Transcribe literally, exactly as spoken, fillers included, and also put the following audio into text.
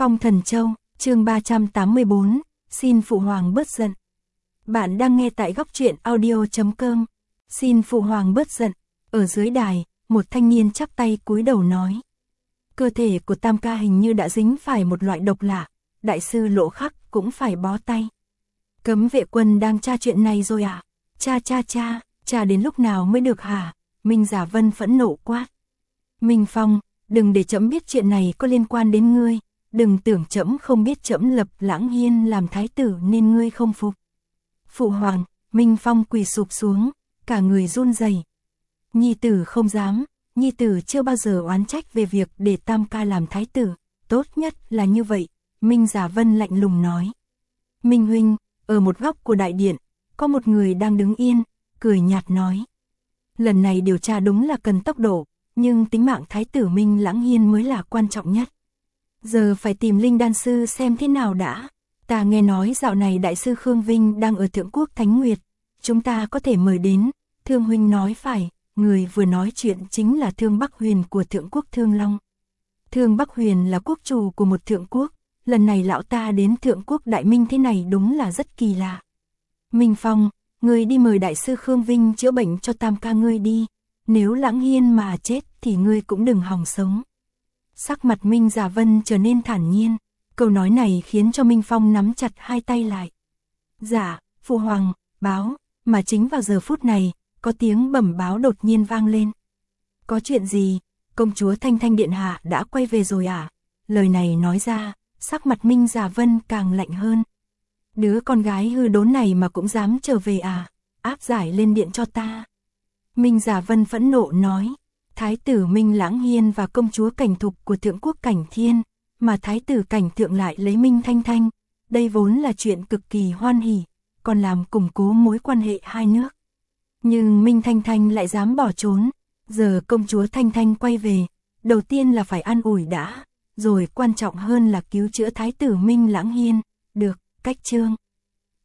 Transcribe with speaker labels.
Speaker 1: Phong Thần Châu, chương ba trăm tám mươi bốn, xin Phụ Hoàng bớt giận. Bạn đang nghe tại góc truyện audio chấm com. Xin Phụ Hoàng bớt giận. Ở dưới đài, một thanh niên chắp tay cúi đầu nói. Cơ thể của Tam ca hình như đã dính phải một loại độc lạ, đại sư Lộ Khắc cũng phải bó tay. Cấm vệ quân đang tra chuyện này rồi à? Cha cha cha, cha đến lúc nào mới được hả? Minh Giả Vân phẫn nộ quát. Minh Phong, đừng để trẫm biết chuyện này có liên quan đến ngươi, đừng tưởng trẫm không biết trẫm lập Lãng Hiên làm thái tử nên ngươi không phục. Phụ hoàng, Minh Phong quỳ sụp xuống, cả người run rẩy. Nhi tử không dám, nhi tử chưa bao giờ oán trách về việc để Tam ca làm thái tử, tốt nhất là như vậy, Minh Giả Vân lạnh lùng nói. Minh huynh, ở một góc của đại điện, có một người đang đứng yên, cười nhạt nói. Lần này điều tra đúng là cần tốc độ, nhưng tính mạng thái tử Minh Lãng Hiên mới là quan trọng nhất. Giờ phải tìm Linh Đan Sư xem thế nào đã. Ta nghe nói dạo này đại sư Khương Vinh đang ở Thượng Quốc Thánh Nguyệt, chúng ta có thể mời đến. Thương huynh nói phải, người vừa nói chuyện chính là Thương Bắc Huyền của Thượng Quốc Thương Long. Thương Bắc Huyền là quốc chủ của một thượng quốc, lần này lão ta đến Thượng Quốc Đại Minh thế này đúng là rất kỳ lạ. Minh Phong, người đi mời đại sư Khương Vinh chữa bệnh cho Tam ca ngươi đi, nếu Lãng Hiên mà chết thì ngươi cũng đừng hòng sống. Sắc mặt Minh Giả Vân trở nên thản nhiên, câu nói này khiến cho Minh Phong nắm chặt hai tay lại. Dạ, Phụ Hoàng, báo, mà chính vào giờ phút này, có tiếng bẩm báo đột nhiên vang lên. Có chuyện gì? Công chúa Thanh Thanh Điện Hạ đã quay về rồi à? Lời này nói ra, sắc mặt Minh Giả Vân càng lạnh hơn. Đứa con gái hư đốn này mà cũng dám trở về à? Áp giải lên điện cho ta. Minh Giả Vân phẫn nộ nói. Thái tử Minh Lãng Hiên và công chúa Cảnh Thục của Thượng Quốc Cảnh Thiên, mà thái tử Cảnh Thượng lại lấy Minh Thanh Thanh, đây vốn là chuyện cực kỳ hoan hỉ, còn làm củng cố mối quan hệ hai nước. Nhưng Minh Thanh Thanh lại dám bỏ trốn, giờ công chúa Thanh Thanh quay về, đầu tiên là phải an ủi đã, rồi quan trọng hơn là cứu chữa thái tử Minh Lãng Hiên, được, cách chương.